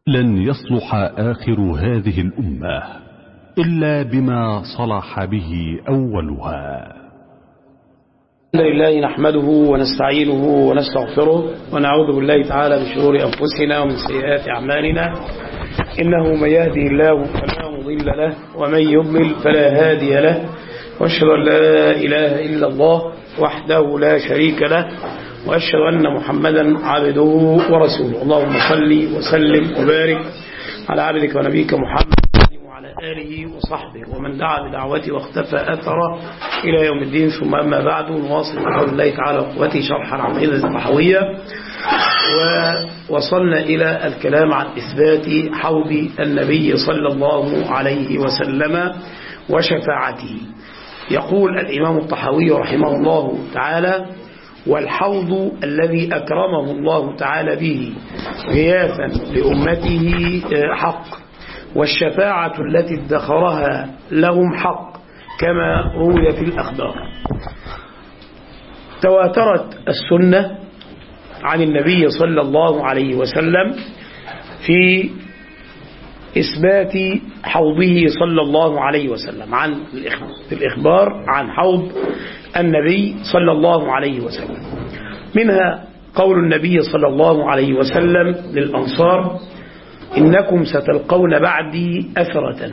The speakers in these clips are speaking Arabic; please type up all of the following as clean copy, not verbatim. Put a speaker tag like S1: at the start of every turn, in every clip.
S1: لن يصلح آخر هذه الأمة إلا بما صلح به أولها.
S2: الحمد لله نحمده ونستعينه ونستغفره ونعوذ بالله تعالى من شرور أنفسنا ومن سيئات أعمالنا، إنه من يهدي الله فلا مضل له ومن يضلل فلا هادي له، وأشهد أن لا إله إلا الله وحده لا شريك له، وأشهد أن محمدا عبده ورسوله. اللهم صل وسلم وبارك على عبدك ونبيك محمد وعلى آله وصحبه ومن دعا بدعوته واختفى أثره إلى يوم الدين. ثم أما بعد، نواصل بحول الله تعالى وقوته شرح العقيدة الطحاوية، ووصلنا إلى الكلام عن إثبات حوض النبي صلى الله عليه وسلم وشفاعته. يقول الإمام الطحاوي رحمه الله تعالى: والحوض الذي أكرمه الله تعالى به غياثا لأمته حق، والشفاعة التي ادخرها لهم حق، كما روي في الأخبار. تواترت السنة عن النبي صلى الله عليه وسلم في إثبات حوضه صلى الله عليه وسلم، عن الإخبار عن حوض النبي صلى الله عليه وسلم. منها قول النبي صلى الله عليه وسلم للأنصار: إنكم ستلقون بعدي أثرة.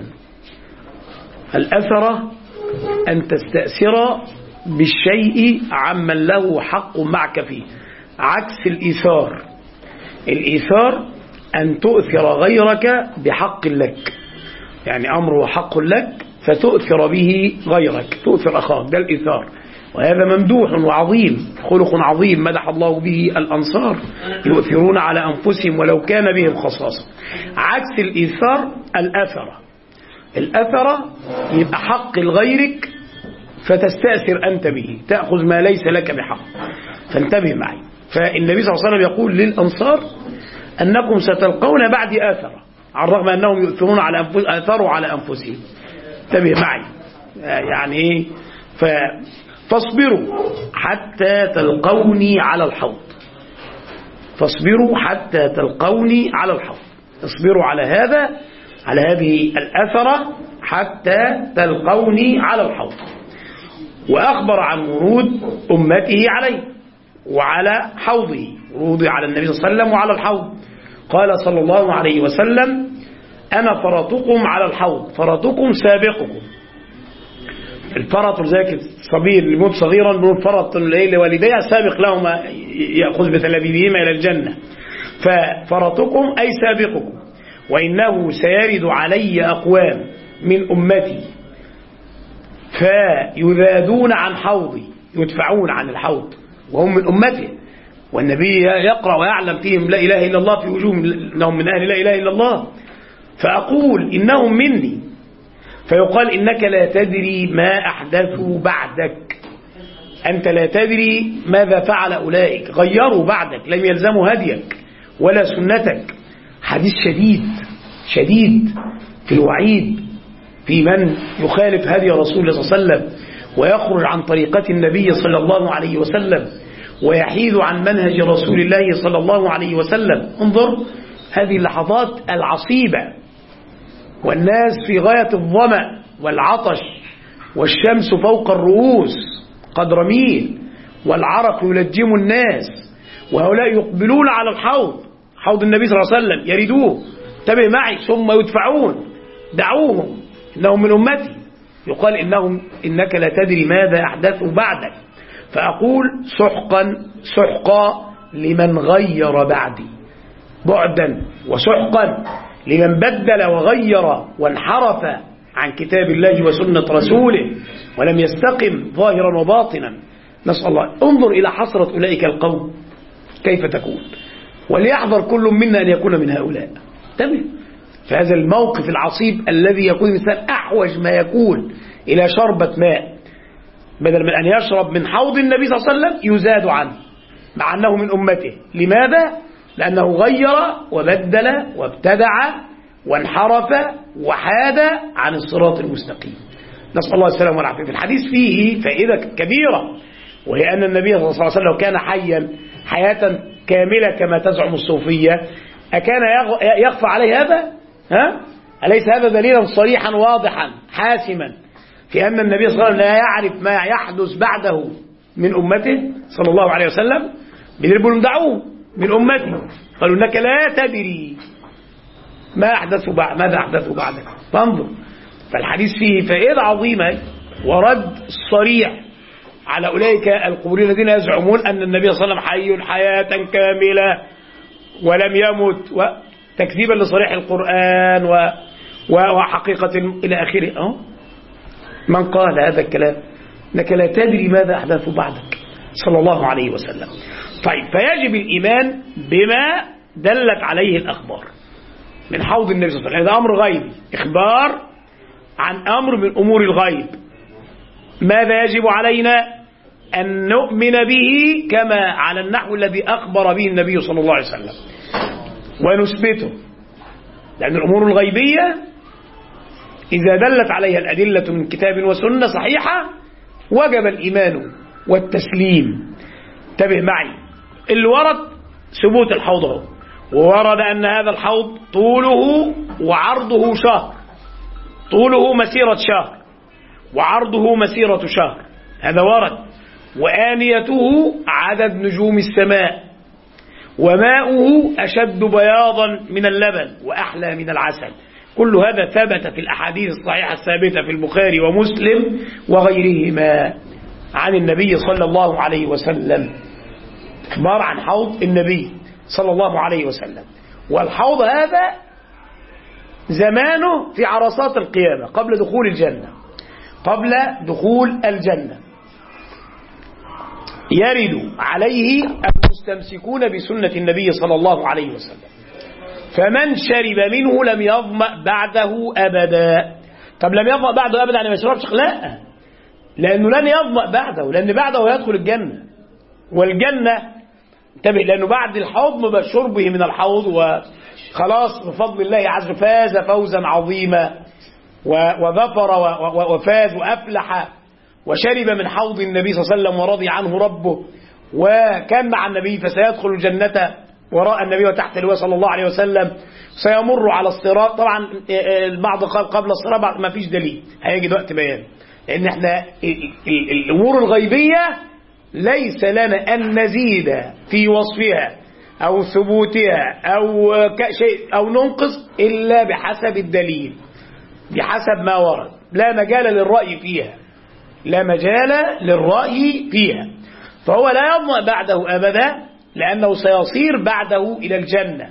S2: الأثرة أن تستأثر بالشيء عمن له حق معك فيه، عكس الإيثار. الإيثار أن تؤثر غيرك بحق لك، يعني أمره حق لك فتؤثر به غيرك، تؤثر أخاك، ده الإيثار. وهذا ممدوح وعظيم، خلق عظيم مدح الله به الأنصار، يؤثرون على أنفسهم ولو كان بهم خصاصة. عكس الإيثار الأثرة. الأثرة يبقى حق لغيرك فتستأثر أنت به، تأخذ ما ليس لك بحق. فانتبه معي. فالنبي صلى الله عليه وسلم يقول للأنصار: أنكم ستلقون بعد أثرة، على الرغم أنهم يؤثرون على أثروا على أنفسهم. انتبه معي. يعني إيه؟ فاصبروا حتى تلقوني على الحوض. فاصبروا حتى تلقوني على الحوض. اصبروا على هذا، على هذه الأثرة، حتى تلقوني على الحوض. وأخبر عن ورود أمته عليه وعلى حوضه، وروده على النبي صلى الله عليه وسلم وعلى الحوض. قال صلى الله عليه وسلم: أنا فرطكم على الحوض، فرطكم سابقكم. الفرط ذاك الصغير اللي يموت صغيرا بنقول فرط لوالديه سابق لهما يأخذ بتلابيبهما إلى الجنة. ففرطكم أي سابقكم. وإنه سيرد علي أقوام من أمتي فيذادون عن حوضي، يدفعون عن الحوض وهم من أمته، والنبي يقرأ ويعلم فيهم لا إله إلا الله، في وجوههم إنهم من أهل لا إله إلا الله. فأقول إنهم مني، فيقال: إنك لا تدري ما أحدثوا بعدك، أنت لا تدري ماذا فعل أولئك، غيروا بعدك، لم يلزموا هديك ولا سنتك. حديث شديد شديد في الوعيد في من يخالف هدي رسول الله صلى الله عليه وسلم ويخرج عن طريقة النبي صلى الله عليه وسلم ويحيد عن منهج رسول الله صلى الله عليه وسلم. انظر هذه اللحظات العصيبة، والناس في غاية الظمأ والعطش، والشمس فوق الرؤوس قد رميل، والعرق يلجم الناس، وهؤلاء يقبلون على الحوض، حوض النبي صلى الله عليه وسلم، يردوه. انتبه معي. ثم يدفعون، دعوهم، إنهم من أمتي. يقال إنك لا تدري ماذا أحدثوا بعدك. فأقول: سحقا سحقا لمن غير بعدي، بعدا وسحقا لمن بدل وغير وانحرف عن كتاب الله وسنة رسوله ولم يستقم ظاهرا وباطنا. نسأل الله. انظر إلى حسرة أولئك القوم كيف تكون، وليحذر كل منا أن يكون من هؤلاء. تمام. فهذا الموقف العصيب الذي يكون الإنسان أحوج ما يكون إلى شربة ماء، بدل من أن يشرب من حوض النبي صلى الله عليه وسلم يزاد عنه مع أنه من أمته. لماذا؟ لأنه غير وبدل وابتدع وانحرف وحاد عن الصراط المستقيم. نسأل الله السلامة والعافية. في الحديث فيه فائدة كبيرة، وهي أن النبي صلى الله عليه وسلم كان حيا حياة كاملة كما تزعم الصوفية، أكان يخفى عليه هذا؟ ها؟ أليس هذا دليلا صريحا واضحا حاسما في أن النبي صلى الله عليه وسلم لا يعرف ما يحدث بعده من أمته صلى الله عليه وسلم؟ بيقولوا دعوه من أمته، قالوا إنك لا تدري ماذا أحدثوا بعدك. فانظر، فالحديث فيه فائدة عظيمة ورد صريح على أولئك القبوريين الذين يزعمون أن النبي صلى الله عليه وسلم حي حياة كاملة ولم يمت، وتكذيبا لصريح القرآن وحقيقة إلى آخره. من قال هذا الكلام؟ إنك لا تدري ماذا أحدث بعدك صلى الله عليه وسلم. طيب، فيجب الإيمان بما دلت عليه الأخبار من حوض النبي صلى الله عليه وسلم. هذا أمر غيبي، إخبار عن أمر من أمور الغيب. ماذا يجب علينا؟ أن نؤمن به كما على النحو الذي أخبر به النبي صلى الله عليه وسلم ونثبته، لأن الأمور الغيبية إذا دلت عليها الأدلة من كتاب وسنة صحيحة وجب الإيمان والتسليم. انتبه معي، اللي ورد ثبوت الحوض هو، وورد أن هذا الحوض طوله وعرضه شهر، طوله مسيرة شهر وعرضه مسيرة شهر، هذا ورد. وآنيته عدد نجوم السماء، وماؤه أشد بياضا من اللبن وأحلى من العسل. كل هذا ثبت في الأحاديث الصحيحة الثابتة في البخاري ومسلم وغيرهما عن النبي صلى الله عليه وسلم، إخبار عن حوض النبي صلى الله عليه وسلم. والحوض هذا زمانه في عرصات القيامة قبل دخول الجنة، قبل دخول الجنة يرد عليه المستمسكون بسنة النبي صلى الله عليه وسلم، فمن شرب منه لم يظمأ بعده أبدا. طب لم يظمأ بعده أبدا يعني ما يشربش؟ لا، لأنه لن يظمأ بعده، لأن بعده يدخل الجنة. والجنة انتبه، لأنه بعد الحوض شربه من الحوض وخلاص بفضل الله عز وجل فاز فوزا عظيما وظفر وفاز وأفلح وشرب من حوض النبي صلى الله عليه وسلم ورضي عنه ربه وكان مع النبي، فسيدخل الجنة وراء النبي وتحت اللواء صلى الله عليه وسلم. سيمر على الصراط، طبعا البعض قال قبل الصراط، ما فيش دليل، هيجي وقت بيان، لأن احنا الأمور الغيبية ليس لنا أن نزيد في وصفها أو ثبوتها أو شيء أو ننقص إلا بحسب الدليل، بحسب ما ورد، لا مجال للرأي فيها، لا مجال للرأي فيها. فهو لا يظمأ بعده أبدا، لأنه سيصير بعده إلى الجنة،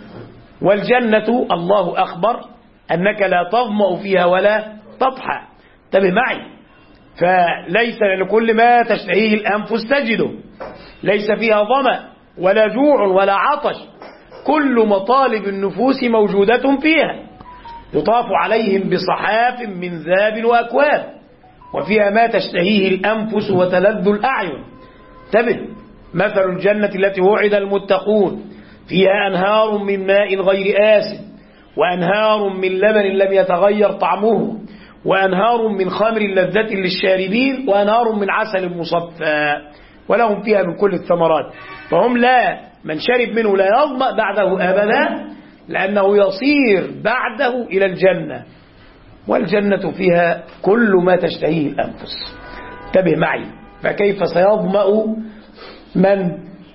S2: والجنة الله أخبر أنك لا تظمأ فيها ولا تضحى. انتبه معي، فليس لكل ما تشتهيه الأنفس تجده، ليس فيها ظمأ ولا جوع ولا عطش، كل مطالب النفوس موجودة فيها. يطاف عليهم بصحاف من ذهب وأكواب، وفيها ما تشتهيه الأنفس وتلذ الأعين. انتبه، مثل الجنة التي وعد المتقون فيها أنهار من ماء غير آسن، وأنهار من لبن لم يتغير طعمه، وأنهار من خمر لذة للشاربين، وأنهار من عسل مصفى، ولهم فيها من كل الثمرات. فهم لا، من شرب منه لا يظمأ بعده أبدا، لأنه يصير بعده إلى الجنة، والجنة فيها كل ما تشتهيه الأنفس. انتبه معي، فكيف سيظمأ من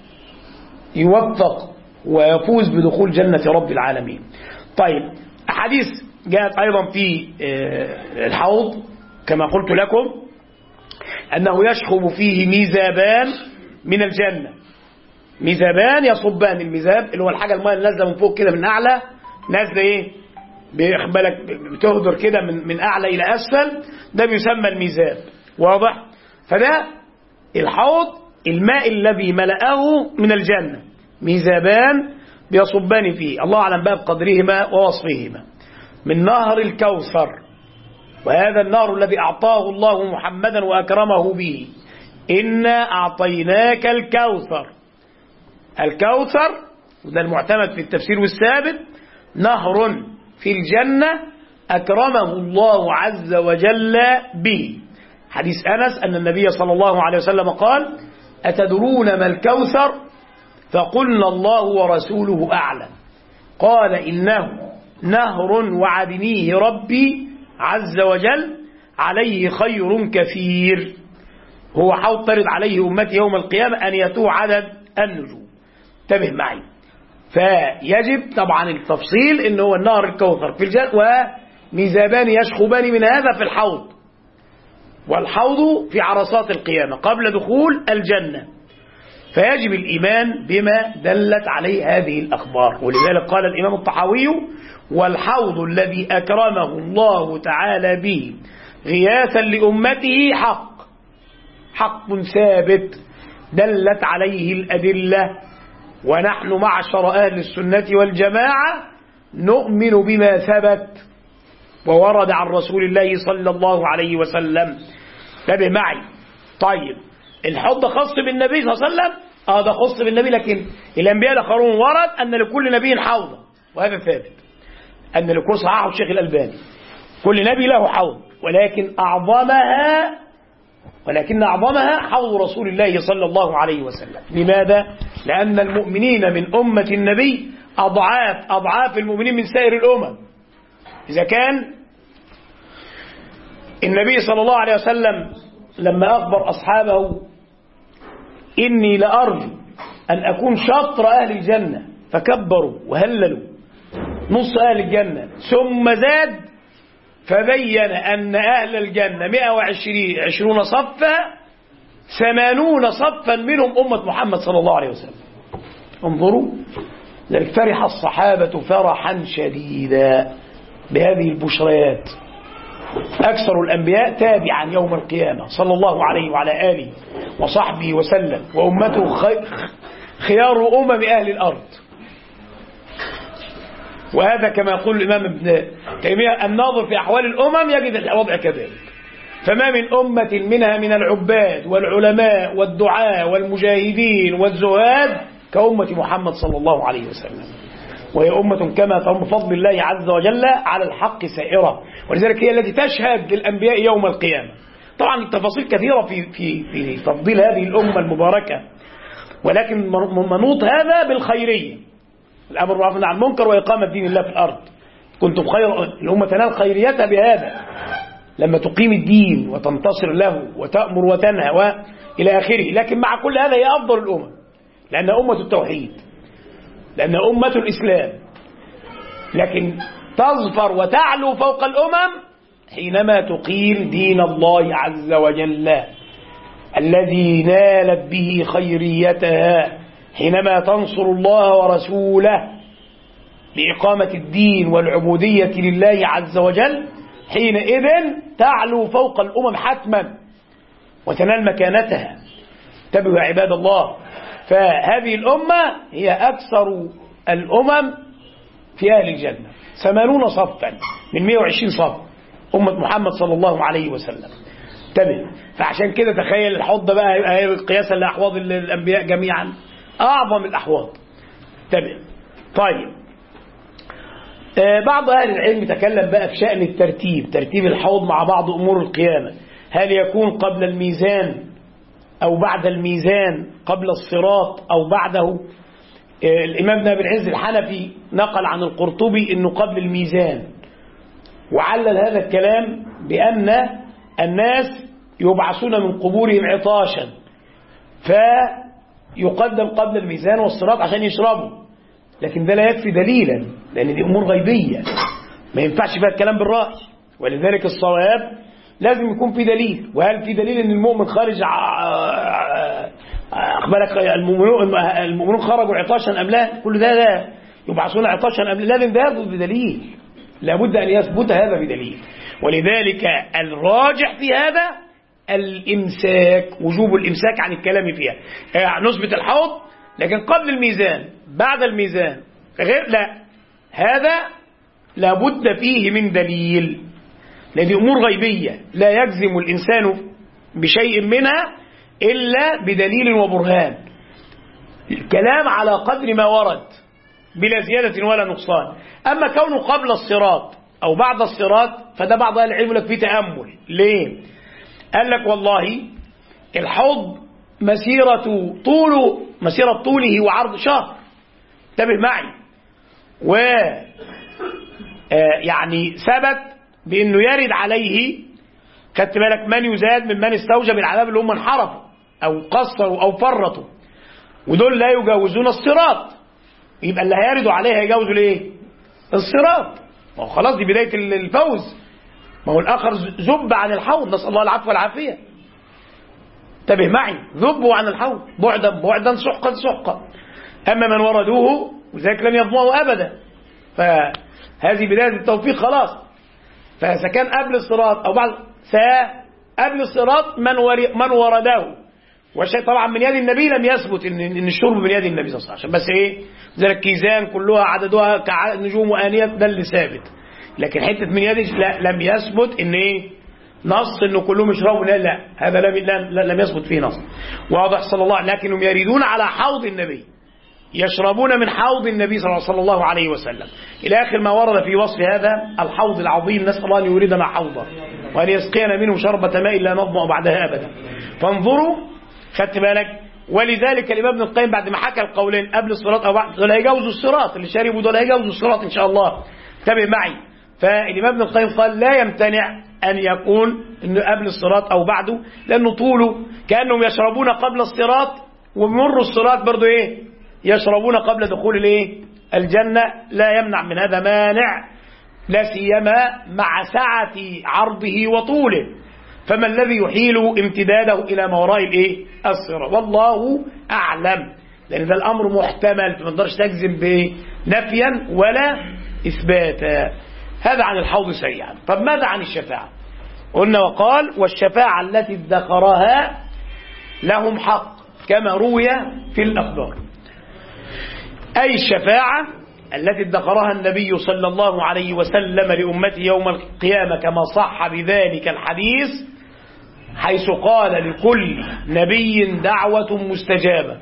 S2: يوفق ويفوز بدخول جنة رب العالمين؟ طيب، أحاديث جاءت أيضا في الحوض كما قلت لكم أنه يشخب فيه ميزابان من الجنة، ميزابان يصبان، الميزاب اللي هو الحاجة الماء اللي نازله من فوق كده من أعلى، نازله إيه؟ بيخبلك بتهدر كده من أعلى إلى أسفل، ده بيسمى الميزاب، واضح؟ فده الحوض الماء الذي ملأه من الجنة، ميزابان بيصبان فيه، الله أعلم بقى بقدرهما ووصفهما، من نهر الكوثر، وهذا النهر الذي أعطاه الله محمدا وأكرمه به، إنا أعطيناك الكوثر. الكوثر وده المعتمد في التفسير والثابت، نهر في الجنة أكرمه الله عز وجل به. حديث أنس أن النبي صلى الله عليه وسلم قال: أتدرون ما الكوثر؟ فقلنا الله ورسوله أعلم. قال إنه نهر وعدنيه ربي عز وجل عليه خير كثير. هو حوض ترد عليه أمتي يوم القيامة أن يتوه عدد النجوم. انتبه معي. فيجب طبعا التفصيل إن هو النهر الكوثر في الجنة وميزابان يشخبان من هذا في الحوض، والحوض في عرصات القيامة قبل دخول الجنة. فيجب الإيمان بما دلت عليه هذه الأخبار. ولذلك قال الإمام الطحاوي: والحوض الذي أكرمه الله تعالى به غياثا لأمته حق ثابت دلت عليه الأدلة، ونحن معشر أهل السنة والجماعة نؤمن بما ثبت وورد عن رسول الله صلى الله عليه وسلم. انتبه معي. طيب الحوض خاص بالنبي صلى الله عليه وسلم؟ ده خاص بالنبي، لكن الأنبياء الآخرون ورد أن لكل نبي حوض، وهذا ثابت أن لكل صحاح الشيخ الألباني كل نبي له حوض، ولكن أعظمها حوض رسول الله صلى الله عليه وسلم. لماذا؟ لأن المؤمنين من أمة النبي أضعاف المؤمنين من سائر الأمم. إذا كان النبي صلى الله عليه وسلم لما أخبر أصحابه: إني لأرجو أن أكون شطر أهل الجنة، فكبروا وهللوا نص أهل الجنة، ثم زاد فبين أن أهل الجنة 120 صفا، 80 صفا منهم أمة محمد صلى الله عليه وسلم. انظروا، لذلك فرح الصحابة فرحا شديدا بهذه البشريات. أكثر الأنبياء تابعا يوم القيامة صلى الله عليه وعلى آله وصحبه وسلم، وأمته خيار أمم أهل الأرض. وهذا كما يقول الإمام ابن تيمية: الناظر في أحوال الأمم يجد الوضع كذلك. فما من أمة منها من العباد والعلماء والدعاء والمجاهدين والزهاد كأمة محمد صلى الله عليه وسلم، وهي أمة كما ترى بفضل الله عز وجل على الحق سائرة، ولذلك هي التي تشهد للأنبياء يوم القيامة. طبعا التفاصيل كثيرة في تفضيل هذه الأمة المباركة، ولكن منوط هذا بالخيرية، الأمر بالمعروف والنهي عن المنكر وإقامة دين الله في الأرض. كنتم خير الأمة تنال خيريتها بهذا، لما تقيم الدين وتنتصر له وتأمر وتنهى وإلى آخره. لكن مع كل هذا هي أفضل الأمم، لأن أمة التوحيد، لأن أمة الإسلام. لكن تظفر وتعلو فوق الأمم حينما تقيم دين الله عز وجل الذي نالت به خيريتها، حينما تنصر الله ورسوله بإقامة الدين والعبودية لله عز وجل، حينئذ تعلو فوق الأمم حتما وتنال مكانتها. انتبهوا يا عباد الله. فهذه الأمة هي أكثر الأمم في أهل الجنة، 80 صفا من 120 صف أمة محمد صلى الله عليه وسلم. انتبه. فعشان كده تخيل الحوض بقى قياسا لأحواض الأنبياء جميعا أعظم الأحواض. انتبه. طيب بعض أهل العلم تكلم بقى في شأن ترتيب الحوض مع بعض أمور القيامة. هل يكون قبل الميزان أو بعد الميزان، قبل الصراط أو بعده؟ الإمام ابن أبي العز الحنفي نقل عن القرطبي أنه قبل الميزان، وعلل هذا الكلام بأن الناس يبعثون من قبورهم عطاشا، فيقدم قبل الميزان والصراط عشان يشربوا. لكن ده لا يكفي دليلا، لأن دي أمور غيبية ما ينفعش فيها الكلام بالرأي، ولذلك الصواب لازم يكون في دليل. وهل في دليل أن المؤمن خارج أخبرك المؤمنون خرجوا عطاشا أم لا؟ كل ده يبعثون عطاشا أم لا؟ لازم ده يثبت بدليل، لابد أن يثبت هذا بدليل. ولذلك الراجح في هذا الإمساك، وجوب الإمساك عن الكلام فيها. نثبت الحوض لكن قبل الميزان بعد الميزان غير، لا، هذا لابد فيه من دليل، لأن أمور غيبية لا يجزم الإنسان بشيء منها إلا بدليل وبرهان. الكلام على قدر ما ورد بلا زيادة ولا نقصان. أما كونه قبل الصراط أو بعد الصراط فده بعض أهل العلم لك فيه تأمل. ليه؟ قال لك والله الحوض مسيرة طوله وعرض شهر. انتبه معي. و يعني ثبت بأنه يرد عليه، خدت بالك، من يزاد ممن استوجب العذاب اللي هم انحرفوا أو قصروا أو فرطوا، ودول لا يجاوزون الصراط. يبقى اللي هيردوا عليه هيجاوزوا ليه؟ الصراط. ما هو خلاص دي بداية الفوز. ما هو الآخر ذب عن الحوض، نسأل الله العفو والعافية. انتبه معي، ذبوا عن الحوض بعدا بعدا سحقا سحقا. أما من وردوه وذلك لم يضمعوا أبدا، فهذه بداية التوفيق خلاص. فإذا كان قبل الصراط أو بعد، قبل الصراط من ورده، وشيء طبعا من يد النبي لم يثبت ان الشرب من يد النبي صلى الله عليه وسلم، بس ايه زي الكيزان كلها عددها كنجوم وآنية، ده اللي ثابت. لكن حته من يد لا، لم يثبت ان ايه نص انه كلهم يشربوا، لا هذا لم يثبت فيه نص واضح صلى الله عليه. لكنهم يريدون على حوض النبي، يشربون من حوض النبي صلى الله عليه وسلم، إلى آخر ما ورد في وصف هذا الحوض العظيم. نسأل الله أن يوردنا حوضا وأن يسقينا منه شربة ماء لا نظمأ بعدها أبدا. فانظروا، خدت بالك، ولذلك الإمام ابن القيم بعد ما حكى القولين قبل الصراط أو بعد، دول هيجاوزوا الصراط، اللي شربوا دول هيجاوزوا الصراط إن شاء الله. انتبه معي. فالإمام ابن القيم قال لا يمتنع أن يكون إنه قبل الصراط أو بعده، لأنه طوله كأنهم يشربون قبل الصراط ومر الصراط برضو إيه يشربون قبل دخول الايه الجنة. لا يمنع من هذا مانع، لا سيما مع سعة عرضه وطوله. فما الذي يحيل امتداده إلى ما وراء الايه الصراط؟ والله أعلم، لأن ذا الأمر محتمل، فما نقدرش تجزم بنفيا ولا إثباتا. هذا عن الحوض سريعا. طب ماذا عن الشفاعة؟ قلنا وقال والشفاعة التي ادخرها لهم حق كما روي في الأخبار، أي الشفاعة التي ادخرها النبي صلى الله عليه وسلم لأمته يوم القيامة كما صح بذلك الحديث، حيث قال لكل نبي دعوة مستجابة،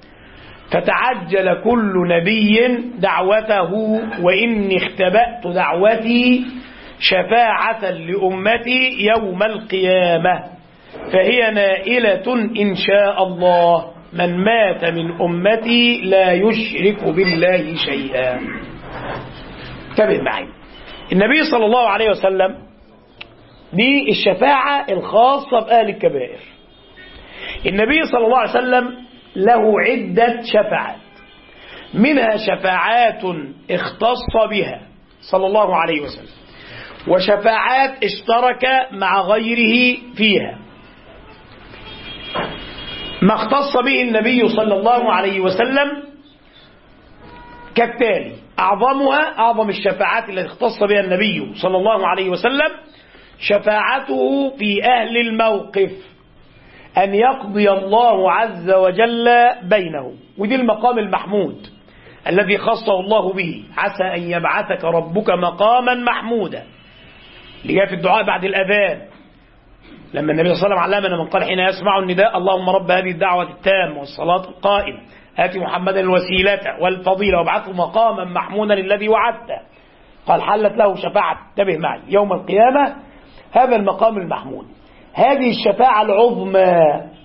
S2: فتعجل كل نبي دعوته، وإني اختبأت دعوتي شفاعة لأمتي يوم القيامة، فهي نائلة إن شاء الله من مات من أمتي لا يشرك بالله شيئا. انتبه معي. النبي صلى الله عليه وسلم دي الشفاعة الخاصة بأهل الكبائر. النبي صلى الله عليه وسلم له عدة شفاعات، منها شفاعات اختص بها صلى الله عليه وسلم، وشفاعات اشترك مع غيره فيها. ما اختص به النبي صلى الله عليه وسلم كالتالي: أعظم الشفاعات التي اختص بها النبي صلى الله عليه وسلم شفاعته في أهل الموقف، أن يقضي الله عز وجل بينهم. ودي المقام المحمود الذي خصه الله به، عسى أن يبعثك ربك مقاما محمودا، اللي جاء في الدعاء بعد الأذان، لما النبي صلى الله عليه وسلم علمنا من قال حين يسمع النداء: اللهم رب هذه الدعوة التامة والصلاة القائمة آت محمدا الوسيلة والفضيلة وابعثه مقاما محمودا الذي وعدته، قال حلت له شفاعة، انتبه معي، يوم القيامة هذا المقام المحمود. هذه الشفاعة العظمى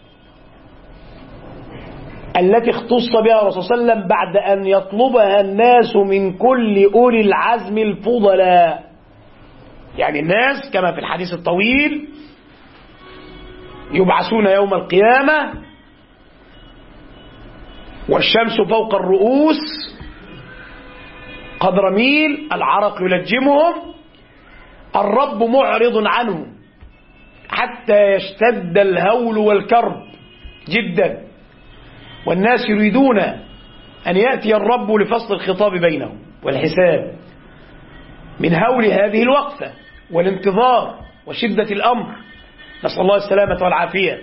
S2: التي اختص بها الرسول صلى الله عليه وسلم بعد أن يطلبها الناس من كل أولي العزم الفضلاء. يعني الناس كما في الحديث الطويل يبعثون يوم القيامة والشمس فوق الرؤوس قدر ميل، العرق يلجمهم، الرب معرض عنهم حتى يشتد الهول والكرب جدا، والناس يريدون أن يأتي الرب لفصل الخطاب بينهم والحساب من هول هذه الوقفة والانتظار وشدة الأمر، نسأل الله السلامة والعافية.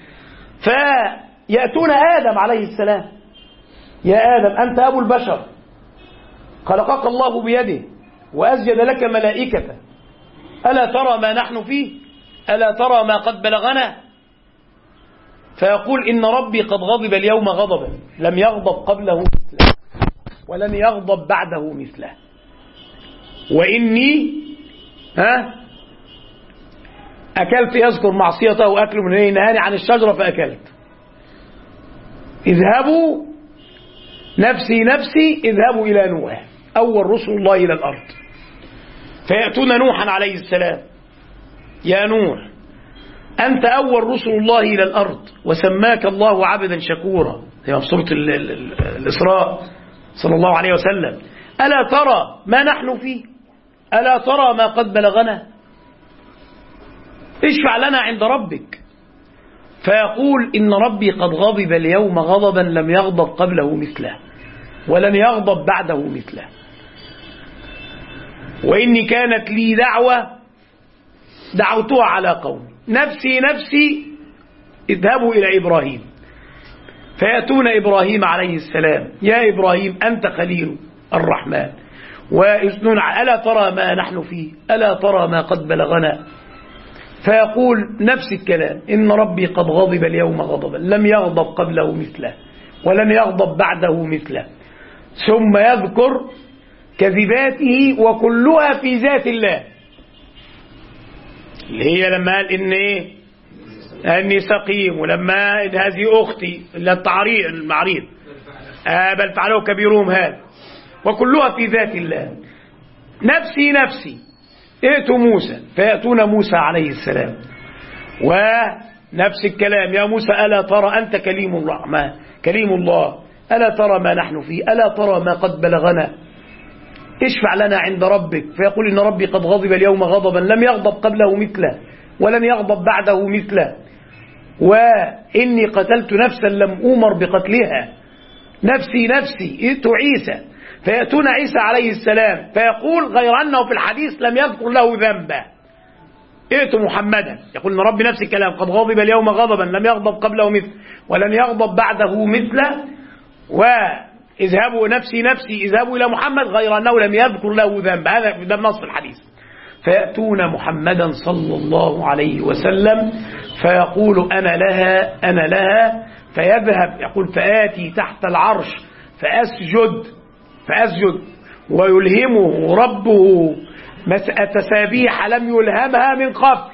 S2: فيأتون آدم عليه السلام: يا آدم أنت أبو البشر، خلقك الله بيده وأسجد لك ملائكته، ألا ترى ما نحن فيه؟ ألا ترى ما قد بلغنا؟ فيقول: إن ربي قد غضب اليوم غضبا لم يغضب قبله مثله ولن يغضب بعده مثله، وإني أكلت، يذكر معصيته وأكله من نهاني عن الشجرة فأكلت، اذهبوا نفسي نفسي اذهبوا إلى نوح أول رسل الله إلى الأرض، فيأتون نوحا عليه السلام: يا نوح أنت أول رسل الله إلى الأرض وسماك الله عبدا شكورا، هي في سورة الإسراء صلى الله عليه وسلم: ألا ترى ما نحن فيه؟ ألا ترى ما قد بلغنا؟ اشفع لنا عند ربك. فيقول: إن ربي قد غضب اليوم غضبا لم يغضب قبله مثله ولن يغضب بعده مثله، وإني كانت لي دعوة دعوتها على قومي، نفسي نفسي اذهبوا إلى إبراهيم. فيأتون إبراهيم عليه السلام: يا إبراهيم أنت خليل الرحمن ويثنون: ألا ترى ما نحن فيه؟ ألا ترى ما قد بلغنا؟ فيقول نفس الكلام: إن ربي قد غضب اليوم غضبا لم يغضب قبله مثله ولن يغضب بعده مثله. ثم يذكر كذباته وكلها في ذات الله، اللي هي لما قال إن إيه؟ أني سقيم، ولما هذه أختي المعريض بل فعلوا كبيرهم هذا، وكلها في ذات الله. نفسي نفسي ائتوا موسى، فيأتون موسى عليه السلام ونفس الكلام: يا موسى ألا ترى أنت كليم الرحمن كليم الله، ألا ترى ما نحن فيه؟ ألا ترى ما قد بلغنا؟ اشفع لنا عند ربك. فيقول: إن ربي قد غضب اليوم غضبا لم يغضب قبله مثله ولن يغضب بعده مثله، وإني قتلت نفسا لم أمر بقتلها، نفسي نفسي ائتوا عيسى. فيأتون عيسى عليه السلام فيقول: غير أنه في الحديث لم يذكر له ذنبا، ائتوا محمدا. يقول إن ربي نفس الكلام: قد غضب اليوم غضبا لم يغضب قبله مثله ولن يغضب بعده مثله، واذهبوا نفسي نفسي اذهبوا إلى محمد، غير أنه لم يذكر له ذنبا. هذا ده نص الحديث. فيأتون محمدا صلى الله عليه وسلم فيقول: أنا لها أنا لها. فيذهب يقول: فآتي تحت العرش فأسجد ويلهمه ربه تسابيح لم يلهمها من قبل،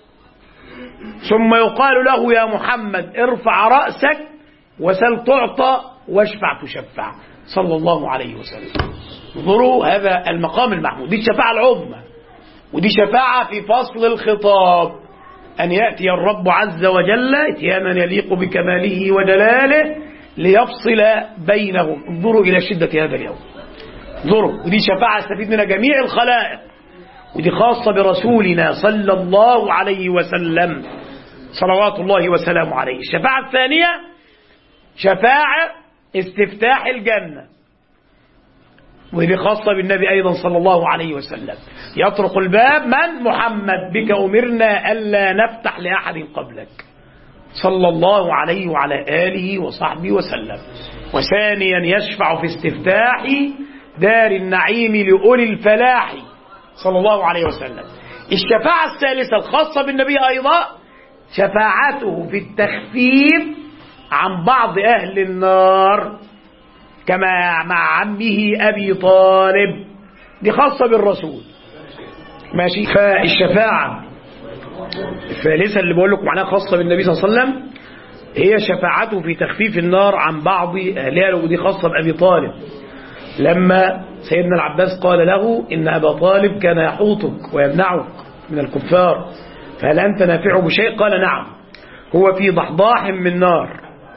S2: ثم يقال له: يا محمد ارفع رأسك وسل تعطى واشفع تشفع، صلى الله عليه وسلم. انظروا هذا المقام المحمود، دي الشفاعة العظمى، ودي شفاعة في فصل الخطاب، أن يأتي الرب عز وجل اتيانا يليق بكماله وجلاله ليفصل بينهم. انظروا إلى شدة هذا اليوم، انظروا، ودي شفاعة يستفيد منها جميع الخلائق، ودي خاصة برسولنا صلى الله عليه وسلم صلوات الله وسلامه عليه. الشفاعة الثانية شفاعة استفتاح الجنة، ودي خاصة بالنبي أيضا صلى الله عليه وسلم. يطرق الباب: من؟ محمد، بك أمرنا ألا نفتح لأحد قبلك، صلى الله عليه وعلى آله وصحبه وسلم. وثانيا يشفع في استفتاح دار النعيم لأولي الفلاح، صلى الله عليه وسلم. الشفاعة الثالثة الخاصة بالنبي أيضا شفاعته في التخفيف عن بعض أهل النار، كما مع عمه أبي طالب، دي خاصة بالرسول، ماشي. فالشفاعة الثالثة اللي بقول لكم معناها خاصة بالنبي صلى الله عليه وسلم هي شفاعته في تخفيف النار عن بعض أهلها، ودي خاصة بأبي طالب. لما سيدنا العباس قال له: إن أبا طالب كان يحوطك ويمنعك من الكفار، فهل أنت نافعه بشيء؟ قال: نعم، هو في ضحضاح من نار،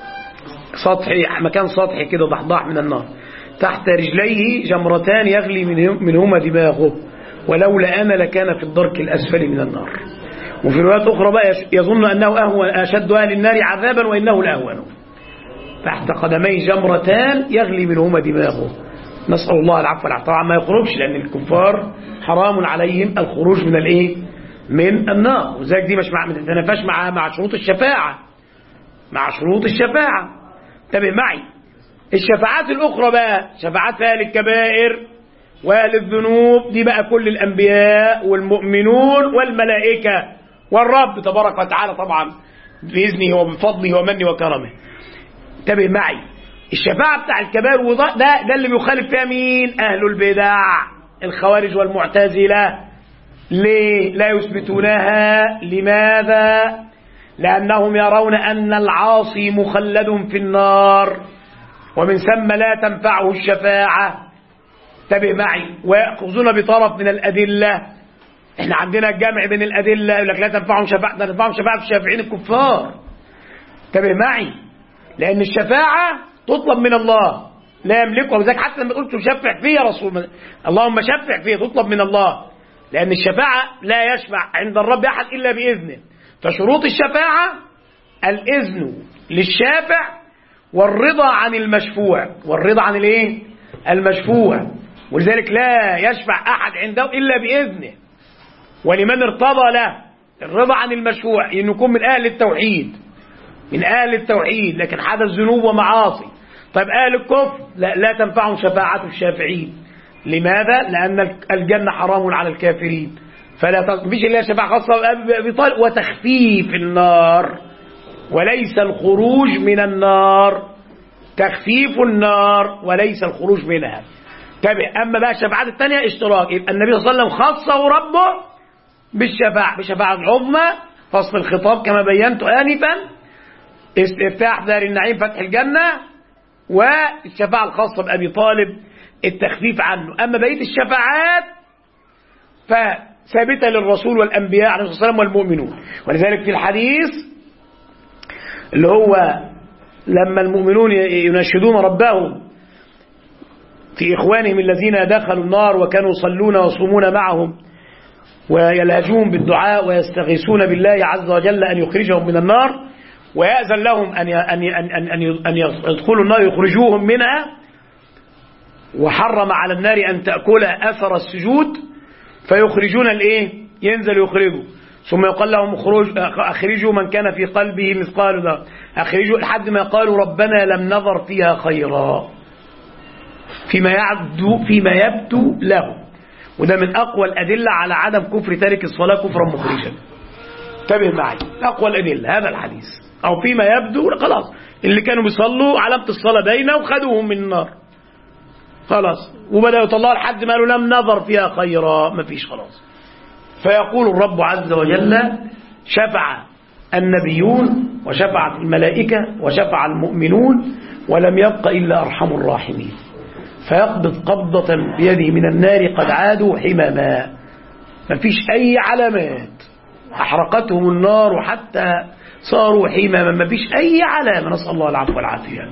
S2: سطحي، مكان سطحي كده، ضحضاح من النار، تحت رجليه جمرتان يغلي منهما دماغه، ولولا أنا لكان في الدرك الأسفل من النار. وفي روايات أخرى بقى يظن أنه أشد أهل النار عذابا وإنه الأهون، تحت قدمي جمرتان يغلي منهما دماغه، نسأل الله العفو والعافية. طبعا ما يخرجش، لأن الكفار حرام عليهم الخروج من الإيه؟ من النار. وذلك دي مش ما تتنافاش مع شروط الشفاعة، مع شروط الشفاعة. انتبه معي. الشفاعات الأخرى بقى شفاعات أهل الكبائر وأهل الذنوب، دي بقى كل الأنبياء والمؤمنون والملائكة والرب تبارك وتعالى، طبعا بإذنه وبفضله ومنه وكرمه. انتبه معي. الشفاعة بتاع الكبائر ده اللي بيخالف فيها مين؟ أهل البدع، الخوارج والمعتزلة. ليه لا يثبتونها؟ لماذا؟ لأنهم يرون أن العاصي مخلد في النار، ومن ثم لا تنفعه الشفاعة. انتبه معي. ويأخذون بطرف من الأدلة. احنا عندنا الجمع بين الأدلة، يقول لك لا تنفعهم شفاعة، لا تنفعهم شفاعة الشافعين الكفار. انتبه معي، لأن الشفاعة تطلب من الله لا يملكها، وذلك حتى لما قلت شفع فيه يا رسول الله، اللهم شفع فيه، تطلب من الله، لأن الشفاعة لا يشفع عند الرب أحد إلا بإذنه. فشروط الشفاعة الإذن للشافع والرضا عن المشفوع، والرضا عن الايه؟ المشفوع. ولذلك لا يشفع أحد عنده إلا بإذنه، ولمن ارتضى له الرضا عن المشفوع إنه يكون من أهل التوحيد، من أهل التوحيد لكن حدث ذنوب ومعاصي. طيب أهل الكفر لا تنفعهم شفاعة الشافعين. لماذا؟ لأن الجنة حرام على الكافرين، فلا فيش إلا شفاعة خاصة بأبي طالب. وتخفيف النار وليس الخروج من النار، تخفيف النار وليس الخروج منها. تابع. أما بقى الشفاعات الثانية اشتراك، يبقى النبي صلى الله عليه وسلم خصه ربه بشفاعة العظمى، فصل الخطاب كما بينت آنفا، استفتاح دار النعيم، فتح الجنة، والشفاعة الخاصة بأبي طالب التخفيف عنه. أما بقية الشفاعات فثابتة للرسول والأنبياء عليه الصلاة والسلام والمؤمنون. ولذلك في الحديث اللي هو لما المؤمنون يناشدون ربهم في إخوانهم الذين دخلوا النار وكانوا يصلون ويصومون معهم ويلهجون بالدعاء ويستغيثون بالله عز وجل أن يخرجهم من النار، ويأذن لهم أن يدخلوا النار يخرجوهم منها، وحرم على النار أن تأكل أثر السجود، فيخرجون الإيه؟ ينزل يخرجوا، ثم يقال لهم أخرجوا من كان في قلبه مثقال ذرة، أخرجوا لحد ما قالوا ربنا لم نظر فيها خيرا فيما يبدو له. وده من أقوى الأدلة على عدم كفر تارك الصلاة كفرا مخرجا. انتبه معي، أقوى الأدلة هذا الحديث. أو فيما يبدو خلاص، اللي كانوا بيصلوا علامة الصلاة باينة وخدوهم من النار خلاص، وبدأوا يطلعوا لحد ما قالوا لم نظر فيها خيرا، ما فيش خلاص. فيقول الرب عز وجل شفع النبيون وشفعت الملائكة وشفع المؤمنون ولم يبق إلا أرحم الراحمين، فيقبض قبضة بيده من النار قد عادوا حمما، ما فيش أي علامات، أحرقتهم النار وحتى صاروا حمما، ما فيش أي علامة، نسأل الله العفو والعافية.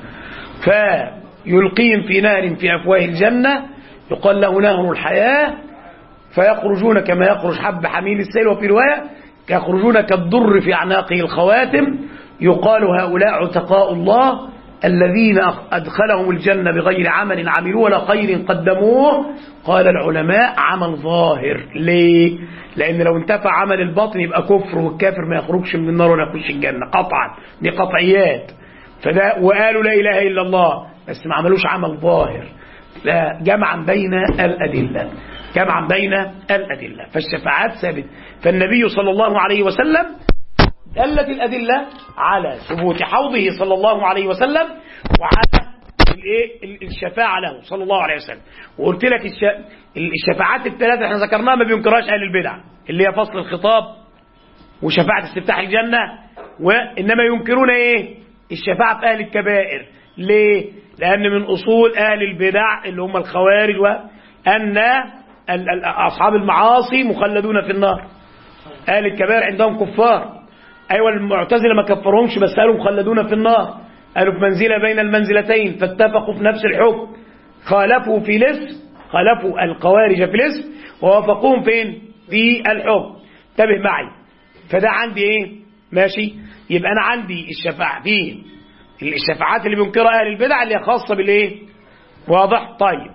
S2: فيلقيهم في نار في أفواه الجنة يقال له نهر الحياة، فيخرجون كما يخرج حب حميل السيل، وفي رواية يخرجون كالضر في أعناقه الخواتم، يقال هؤلاء عتقاء الله الذين أدخلهم الجنة بغير عمل عملوه ولا خير قدموه. قال العلماء عمل ظاهر. ليه؟ لأن لو انتفع عمل الباطن يبقى كفر، والكافر ما يخرجش من النار ولا يخش الجنة قطعا، دي قطعيات. فده وقالوا لا إله إلا الله بس ما عملوش عمل ظاهر. لا، جمعا بين الأدلة، جمعا بين الأدلة. فالشفاعات ثابت. فالنبي صلى الله عليه وسلم دلت الأدلة على ثبوت حوضه صلى الله عليه وسلم وعلى الشفاعة له صلى الله عليه وسلم. وقلت لك الشفاعات الثلاثة احنا ذكرناها ما بينكرهاش أهل البدع، اللي هي فصل الخطاب وشفاعة استفتاح الجنة، وإنما ينكرون ايه؟ الشفاعة في أهل الكبائر. ليه؟ لأن من أصول أهل البدع اللي هم الخوارج وأن أصحاب المعاصي مخلدون في النار، أهل الكبائر عندهم كفار. أيوة المعتزلة ما كفرهمش بس قالوا مخلدون في النار، قالوا في منزلة بين المنزلتين، فاتفقوا في نفس الحكم، خالفوا في الاسم، خالفوا الخوارج في الاسم ووافقوهم فين؟ في الحكم. انتبه معي. فده عندي ايه؟ ماشي. يبقى أنا عندي الشفاعة فيه الشفاعات اللي بينكرها أهل البدع اللي هي خاصة بالإيه؟ واضح؟ طيب.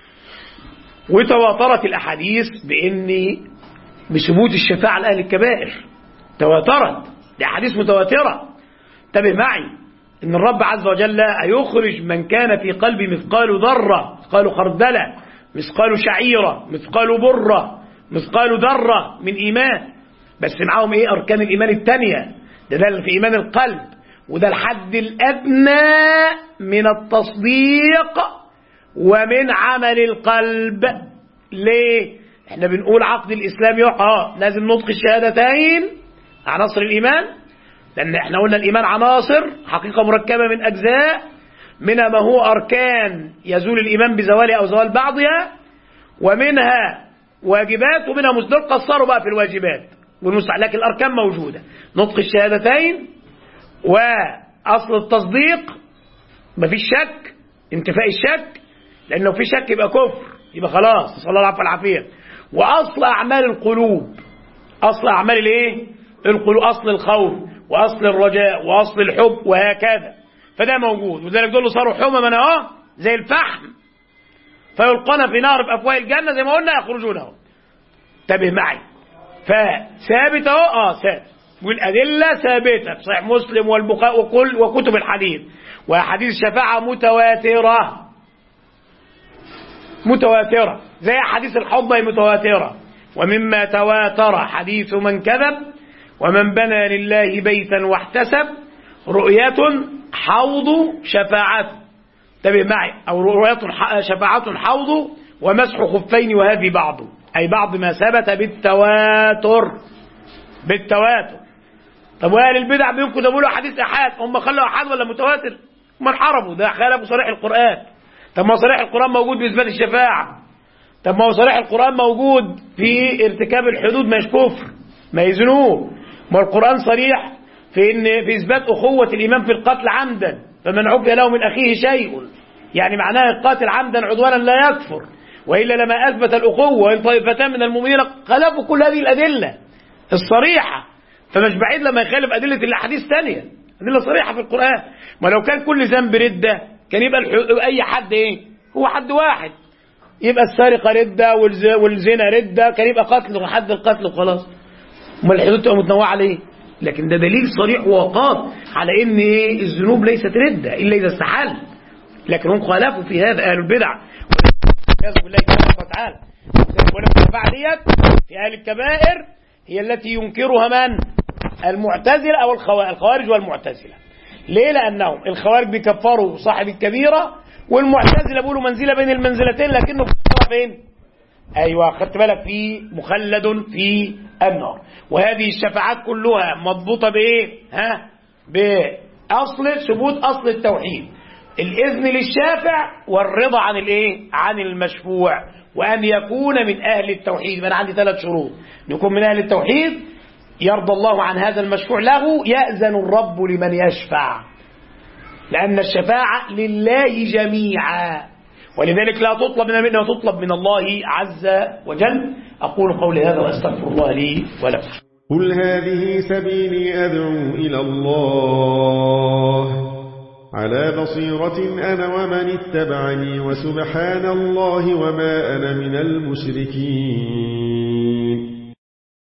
S2: وتواترت الأحاديث بثبوت الشفاعة لأهل الكبائر، تواترت، دي أحاديث متواترة. انتبه معي إن الرب عز وجل يخرج من كان في قلبه مثقال ذرة، مثقال خردلة، مثقال شعيرة، مثقال برة، مثقال ذرة من إيمان، بس معاهم إيه؟ أركان الإيمان الثانية، ده في إيمان القلب، وده الحد الأدنى من التصديق ومن عمل القلب. ليه؟ احنا بنقول عقد الإسلام لازم نطق الشهادتين، عناصر الإيمان، لأن احنا قلنا الإيمان عناصر حقيقة مركبة من أجزاء، منها ما هو أركان يزول الإيمان بزوالها أو زوال بعضها، ومنها واجبات ومنها مستحب. قصروا بقى في الواجبات والمستحب، لكن الأركان موجودة: نطق الشهادتين، وأصل التصديق مفيش شك، انتفاء الشك، لأن لو في شك يبقى كفر، يبقى خلاص نسأل الله العفو والعافية. وأصل أعمال القلوب، أصل أعمال الإيه؟ القلوب، أصل الخوف وأصل الرجاء وأصل الحب وهكذا، فده موجود. وذلك دول صاروا حمما أهو زي الفحم فيلقون في نار في أفواه الجنة، زي ما قلنا يخرجون أهو. انتبه معي، فثابت أهو ثابت، والأدلة ثابتة في صحيح مسلم والبخاري وكتب الحديث، وحديث الشفاعة متواترة زي حديث الحوض متواترة. ومما تواتر حديث من كذب ومن بنى لله بيتا واحتسب رؤية حوض شفاعته، انتبه معي، أو رؤية شفاعة حوض ومسح خفين، وهذه بعض، أي بعض ما ثبت بالتواتر. طب وأهل البدع بيمكن يقولوا حديث أحاد، هم خلوا أحاد ولا متواتر؟ هم انحرفوا، ده خالفوا صريح القرآن. طب ما صريح القرآن موجود بإثبات الشفاعة، طب ما هو صريح القرآن موجود في ارتكاب الحدود، مش كفر، ما يزنوه. ما القرآن صريح في إثبات أخوة الإيمان في القتل عمدا، فمن عفي له من أخيه شيء، يعني معناه القاتل عمدا عدوانا لا يكفر، وإلا لما أثبت الأخوة وإن طائفتان من المؤمنين خالفوا كل هذه الأدلة الصريحة، فمش بعيد لما يخالف أدلة الأحاديث ثانية، أدلة صريحة في القرآن. ما لو كان كل ذنب ردة كان يبقى أي حد هو حد واحد، يبقى السرقة ردة والزنا ردة، كان يبقى قتل حد القتل وخلاص. ما الحدود تبقى متنوعة ليه؟ لكن ده دليل صريح وواقع على ان الذنوب ليست ردة الا اذا استحل، لكن هم خالفوا في هذا اهل البدع والعياذ بالله تبارك وتعالى. والشفاعة ديت في اهل الكبائر هي التي ينكرها من؟ المعتزلة او الخوارج والمعتزلة. ليه؟ لانهم الخوارج بيكفروا صاحب الكبيرة، والمعتزلة بيقولوا منزلة بين المنزلتين، لكنه فين؟ ايوه، خدت بالك، في مخلد في النار. وهذه الشفاعات كلها مضبوطة بايه؟ باصل ثبوت اصل التوحيد، الاذن للشافع والرضا عن عن المشفوع، وان يكون من اهل التوحيد. انا عندي 3 شروط: يكون من اهل التوحيد، يرضى الله عن هذا المشفوع له، يأذن الرب لمن يشفع، لأن الشفاعة لله جميعا، ولذلك لا تطلب من المؤمن وتطلب من الله عز وجل. أقول قولي هذا وأستغفر الله لي ولكم.
S3: قل هذه سبيلي أدعو إلى الله على بصيرة أنا ومن اتبعني، وسبحان الله وما أنا من المشركين.